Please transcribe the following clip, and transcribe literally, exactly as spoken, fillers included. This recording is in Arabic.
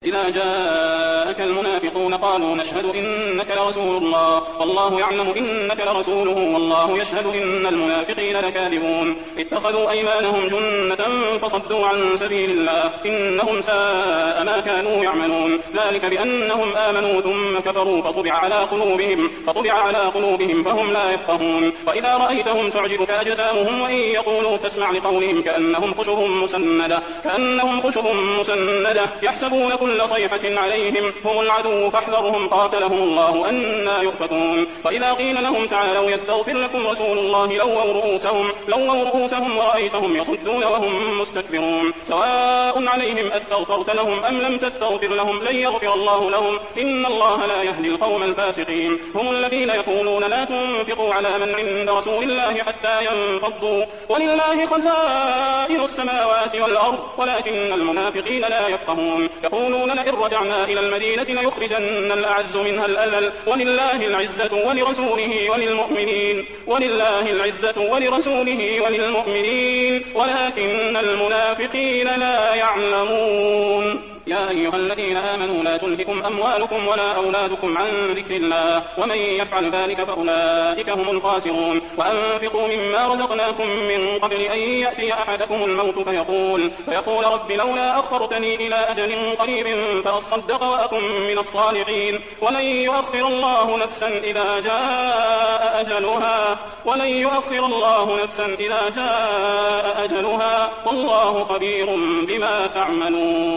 إذا جاءك المنافقون قالوا نشهد إنك لرسول الله والله يعلم إنك لرسوله والله يشهد إن المنافقين لكاذبون اتخذوا أيمانهم جنة فصدوا عن سبيل الله إنهم ساء ما كانوا يعملون ذلك بأنهم آمنوا ثم كفروا فطبع على قلوبهم فطبع على قلوبهم فهم لا يفقهون وإذا رأيتهم تعجبك أجسامهم وإن يقولوا تسمع لقولهم كأنهم خشب مسندة كأنهم خشب مسندة يحسبون كل صيحة عليهم هم العدو فاحذرهم قاتلهم الله أنى يؤفكون وإذا قيل لهم تعالوا يستغفر لكم رسول الله لووا رؤوسهم لووا رؤوسهم ورأيتهم يصدون وهم مستكبرون سواء عليهم أستغفرت لهم أم لم تستغفر لهم لن يغفر الله لهم إن الله لا يهدي القوم الفاسقين هم الذين يقولون لا تنفقوا على من عند رسول الله حتى ينفضوا ولله خزائن السماوات والأرض ولكن المنافقين لا يفقهون يقولون لئن رجعنا إلى المدينة ليخرجن الأعز منها الأذل ولله العزة ولرسوله وللمؤمنين ولله العزة ولرسوله وللمؤمنين ولكن المنافقين لا يعلمون يا أيها الذين آمنوا لا تلهكم أموالكم ولا أولادكم عن ذكر الله ومن يفعل ذلك فأولئك هم الخاسرون وأنفقوا مما رزقناكم من قبل أن يأتي أحدكم الموت فيقول, فيقول رب لولا أخرتني إلى أجل قريب فأصدق وأكن من الصالحين ولن يؤخر الله نفسا إذا جاء أجلها ولن يؤخر الله نفسا إذا جاء أجلها والله خبير بما تعملون.